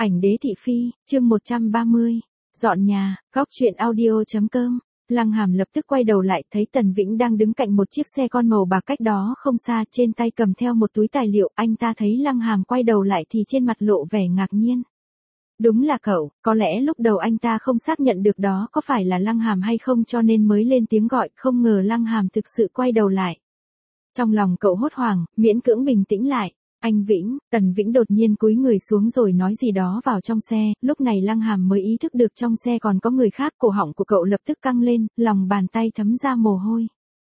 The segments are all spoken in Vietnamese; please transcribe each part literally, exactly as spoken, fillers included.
Ảnh đế thị phi, chương một trăm ba mươi. Dọn nhà, góc truyện audio.com. Lăng Hàm lập tức quay đầu lại, thấy Tần Vĩnh đang đứng cạnh một chiếc xe con màu bạc cách đó không xa, trên tay cầm theo một túi tài liệu. Anh ta thấy Lăng Hàm quay đầu lại thì trên mặt lộ vẻ ngạc nhiên. Đúng là cậu, có lẽ lúc đầu anh ta không xác nhận được đó có phải là Lăng Hàm hay không cho nên mới lên tiếng gọi, không ngờ Lăng Hàm thực sự quay đầu lại. Trong lòng cậu hốt hoảng, miễn cưỡng bình tĩnh lại. Anh Vĩnh, Tần Vĩnh đột nhiên cúi người xuống rồi nói gì đó vào trong xe, lúc này Lăng Hàm mới ý thức được trong xe còn có người khác, cổ họng của cậu lập tức căng lên, lòng bàn tay thấm ra mồ hôi.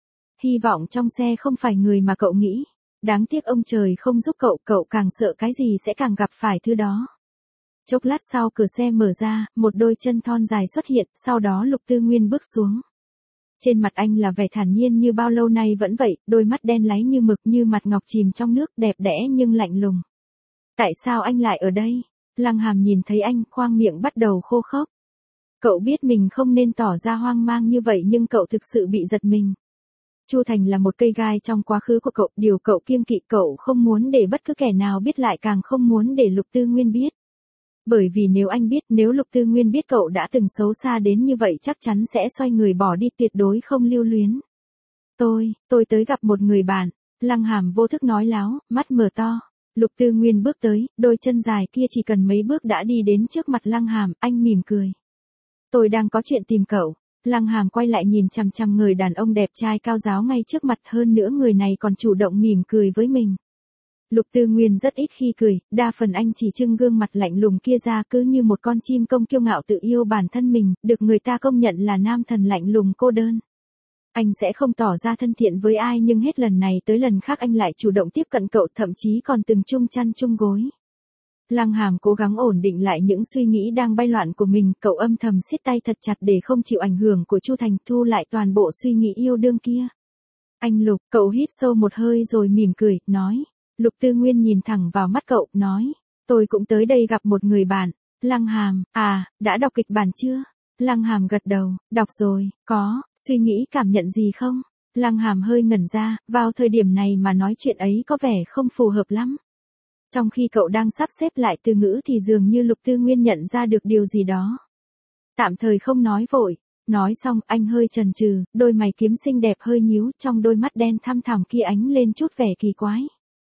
Hy vọng trong xe không phải người mà cậu nghĩ. Đáng tiếc ông trời không giúp cậu, cậu càng sợ cái gì sẽ càng gặp phải thứ đó. Chốc lát sau cửa xe mở ra, một đôi chân thon dài xuất hiện, sau đó Lục Tư Nguyên bước xuống. Trên mặt anh là vẻ thản nhiên như bao lâu nay vẫn vậy, đôi mắt đen láy như mực, như mặt ngọc chìm trong nước, đẹp đẽ nhưng lạnh lùng. Tại sao anh lại ở đây? Lăng Hàm nhìn thấy anh, khoang miệng bắt đầu khô khốc. Cậu biết mình không nên tỏ ra hoang mang như vậy nhưng cậu thực sự bị giật mình. Chu Thành là một cây gai trong quá khứ của cậu, điều cậu kiêng kỵ, cậu không muốn để bất cứ kẻ nào biết, lại càng không muốn để Lục Tư Nguyên biết. Bởi vì nếu anh biết, nếu Lục Tư Nguyên biết cậu đã từng xấu xa đến như vậy chắc chắn sẽ xoay người bỏ đi, tuyệt đối không lưu luyến. Tôi, tôi tới gặp một người bạn. Lăng Hàm vô thức nói láo, mắt mở to. Lục Tư Nguyên bước tới, đôi chân dài kia chỉ cần mấy bước đã đi đến trước mặt Lăng Hàm, anh mỉm cười. Tôi đang có chuyện tìm cậu. Lăng Hàm quay lại nhìn chằm chằm người đàn ông đẹp trai cao ráo ngay trước mặt, hơn nữa người này còn chủ động mỉm cười với mình. Lục Tư Nguyên rất ít khi cười, đa phần anh chỉ trưng gương mặt lạnh lùng kia ra, cứ như một con chim công kiêu ngạo tự yêu bản thân mình, được người ta công nhận là nam thần lạnh lùng cô đơn. Anh sẽ không tỏ ra thân thiện với ai nhưng hết lần này tới lần khác anh lại chủ động tiếp cận cậu, thậm chí còn từng chung chăn chung gối. Lăng Hàm cố gắng ổn định lại những suy nghĩ đang bay loạn của mình, cậu âm thầm siết tay thật chặt để không chịu ảnh hưởng của Chu Thành, thu lại toàn bộ suy nghĩ yêu đương kia. Anh Lục, cậu hít sâu một hơi rồi mỉm cười, nói. Lục Tư Nguyên nhìn thẳng vào mắt cậu, nói, tôi cũng tới đây gặp một người bạn. Lăng Hàm, à, đã đọc kịch bản chưa? Lăng Hàm gật đầu, đọc rồi, có, suy nghĩ cảm nhận gì không? Lăng Hàm hơi ngẩn ra, vào thời điểm này mà nói chuyện ấy có vẻ không phù hợp lắm. Trong khi cậu đang sắp xếp lại từ ngữ thì dường như Lục Tư Nguyên nhận ra được điều gì đó. Tạm thời không nói vội. Nói xong, anh hơi chần chừ, đôi mày kiếm xinh đẹp hơi nhíu, trong đôi mắt đen thăm thẳm kia ánh lên chút vẻ kỳ quái.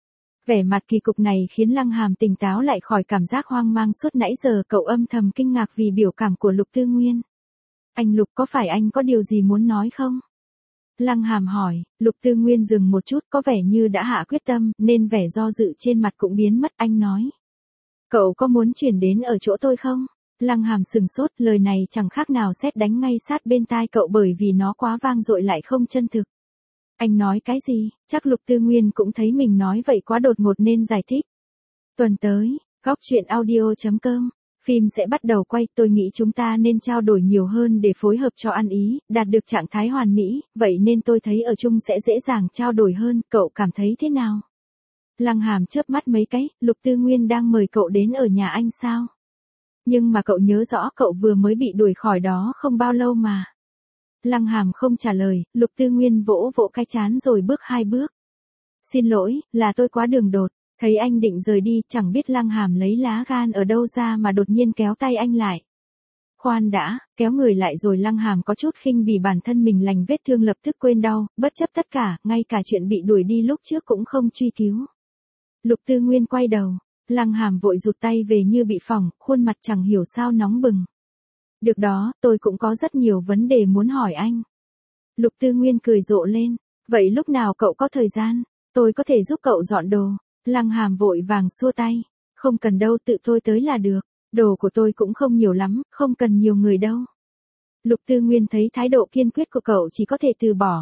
Vẻ mặt kỳ cục này khiến Lăng Hàm tỉnh táo lại khỏi cảm giác hoang mang suốt nãy giờ, cậu âm thầm kinh ngạc vì biểu cảm của Lục Tư Nguyên. Anh Lục, có phải anh có điều gì muốn nói không? Lăng Hàm hỏi. Lục Tư Nguyên dừng một chút, có vẻ như đã hạ quyết tâm, nên vẻ do dự trên mặt cũng biến mất, anh nói. Cậu có muốn chuyển đến ở chỗ tôi không? Lăng Hàm sừng sốt, lời này chẳng khác nào sét đánh ngay sát bên tai cậu bởi vì nó quá vang dội lại không chân thực. Anh nói cái gì? Chắc Lục Tư Nguyên cũng thấy mình nói vậy quá đột ngột nên giải thích. Tuần tới, góc truyện audio.com, phim sẽ bắt đầu quay, tôi nghĩ chúng ta nên trao đổi nhiều hơn để phối hợp cho ăn ý, đạt được trạng thái hoàn mỹ, vậy nên tôi thấy ở chung sẽ dễ dàng trao đổi hơn, cậu cảm thấy thế nào? Lăng Hàm chớp mắt mấy cái, Lục Tư Nguyên đang mời cậu đến ở nhà anh sao? Nhưng mà cậu nhớ rõ cậu vừa mới bị đuổi khỏi đó không bao lâu mà. Lăng Hàm không trả lời, Lục Tư Nguyên vỗ vỗ cái trán rồi bước hai bước. Xin lỗi, là tôi quá đường đột. Thấy anh định rời đi, chẳng biết Lăng Hàm lấy lá gan ở đâu ra mà đột nhiên kéo tay anh lại. Khoan đã, kéo người lại rồi Lăng Hàm có chút khinh bỉ bản thân mình lành vết thương lập tức quên đau, bất chấp tất cả, ngay cả chuyện bị đuổi đi lúc trước cũng không truy cứu. Lục Tư Nguyên quay đầu, Lăng Hàm vội rụt tay về như bị phỏng, khuôn mặt chẳng hiểu sao nóng bừng. Được đó, tôi cũng có rất nhiều vấn đề muốn hỏi anh. Lục Tư Nguyên cười rộ lên. Vậy lúc nào cậu có thời gian, tôi có thể giúp cậu dọn đồ. Lăng Hàm vội vàng xua tay. Không cần đâu, tự tôi tới là được. Đồ của tôi cũng không nhiều lắm, không cần nhiều người đâu. Lục Tư Nguyên thấy thái độ kiên quyết của cậu chỉ có thể từ bỏ.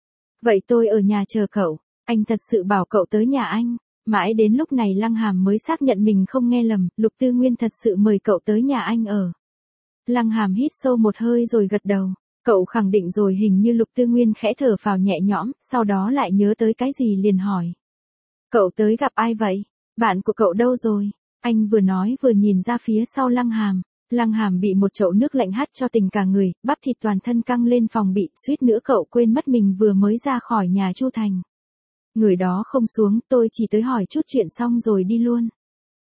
Vậy tôi ở nhà chờ cậu. Anh thật sự bảo cậu tới nhà anh. Mãi đến lúc này Lăng Hàm mới xác nhận mình không nghe lầm, Lục Tư Nguyên thật sự mời cậu tới nhà anh ở. Lăng Hàm hít sâu một hơi rồi gật đầu. Cậu khẳng định rồi, hình như Lục Tư Nguyên khẽ thở phào nhẹ nhõm, sau đó lại nhớ tới cái gì liền hỏi. Cậu tới gặp ai vậy? Bạn của cậu đâu rồi? Anh vừa nói vừa nhìn ra phía sau Lăng Hàm. Lăng Hàm bị một chậu nước lạnh hắt cho tỉnh cả người, bắp thịt toàn thân căng lên phòng bị, suýt nữa cậu quên mất mình vừa mới ra khỏi nhà Chu Thành. Người đó không xuống, tôi chỉ tới hỏi chút chuyện xong rồi đi luôn.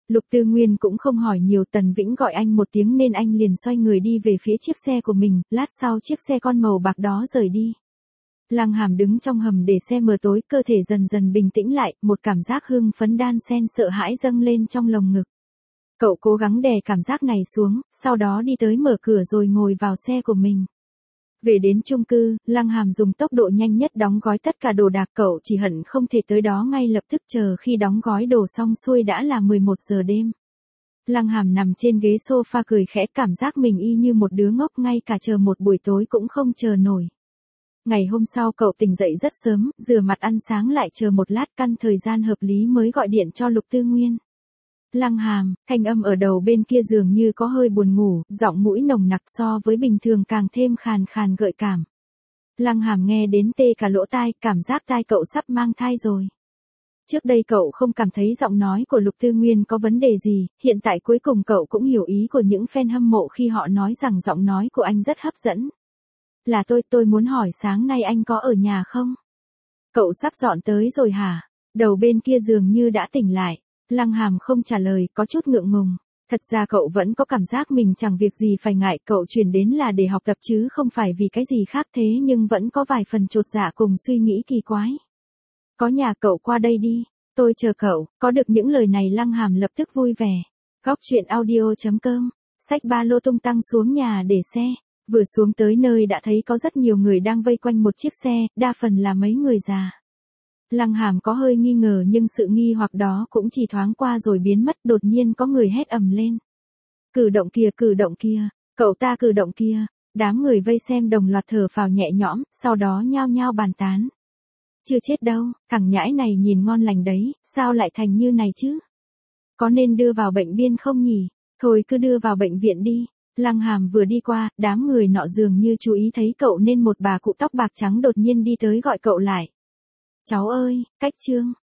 Lục Tư Nguyên cũng không hỏi nhiều, Tần Vĩnh gọi anh một tiếng nên anh liền xoay người đi về phía chiếc xe của mình, lát sau chiếc xe con màu bạc đó rời đi. Lăng Hàm đứng trong hầm để xe mờ tối, cơ thể dần dần bình tĩnh lại, một cảm giác hưng phấn đan xen sợ hãi dâng lên trong lồng ngực. Cậu cố gắng đè cảm giác này xuống, sau đó đi tới mở cửa rồi ngồi vào xe của mình. Về đến chung cư, Lăng Hàm dùng tốc độ nhanh nhất đóng gói tất cả đồ đạc, cậu chỉ hận không thể tới đó ngay lập tức, chờ khi đóng gói đồ xong xuôi đã là mười một giờ đêm. Lăng Hàm nằm trên ghế sofa cười khẽ, cảm giác mình y như một đứa ngốc, ngay cả chờ một buổi tối cũng không chờ nổi. Ngày hôm sau cậu tỉnh dậy rất sớm, rửa mặt ăn sáng lại chờ một lát, căn thời gian hợp lý mới gọi điện cho Lục Tư Nguyên. Lăng Hàm, thanh âm ở đầu bên kia dường như có hơi buồn ngủ, giọng mũi nồng nặc so với bình thường càng thêm khàn khàn gợi cảm. Lăng Hàm nghe đến tê cả lỗ tai, cảm giác tai cậu sắp mang thai rồi. Trước đây cậu không cảm thấy giọng nói của Lục Tư Nguyên có vấn đề gì, hiện tại cuối cùng cậu cũng hiểu ý của những fan hâm mộ khi họ nói rằng giọng nói của anh rất hấp dẫn. Là tôi, tôi muốn hỏi sáng nay anh có ở nhà không? Cậu sắp dọn tới rồi hả? Đầu bên kia dường như đã tỉnh lại. Lăng Hàm không trả lời, có chút ngượng ngùng. Thật ra cậu vẫn có cảm giác mình chẳng việc gì phải ngại, cậu chuyển đến là để học tập chứ không phải vì cái gì khác, thế nhưng vẫn có vài phần chột dạ cùng suy nghĩ kỳ quái. Có nhà cậu qua đây đi, tôi chờ cậu. Có được những lời này Lăng Hàm lập tức vui vẻ. Góc truyện audio chấm com, xách ba lô tung tăng xuống nhà để xe. Vừa xuống tới nơi đã thấy có rất nhiều người đang vây quanh một chiếc xe, đa phần là mấy người già. Lăng Hàm có hơi nghi ngờ nhưng sự nghi hoặc đó cũng chỉ thoáng qua rồi biến mất, đột nhiên có người hét ầm lên. Cử động kia, cử động kia, cậu ta cử động kia. Đám người vây xem đồng loạt thở phào nhẹ nhõm, sau đó nhao nhao bàn tán. Chưa chết đâu, thằng nhãi này nhìn ngon lành đấy, sao lại thành như này chứ? Có nên đưa vào bệnh viện không nhỉ? Thôi cứ đưa vào bệnh viện đi. Lăng Hàm vừa đi qua, đám người nọ dường như chú ý thấy cậu nên một bà cụ tóc bạc trắng đột nhiên đi tới gọi cậu lại. Cháu ơi, Cách Trương,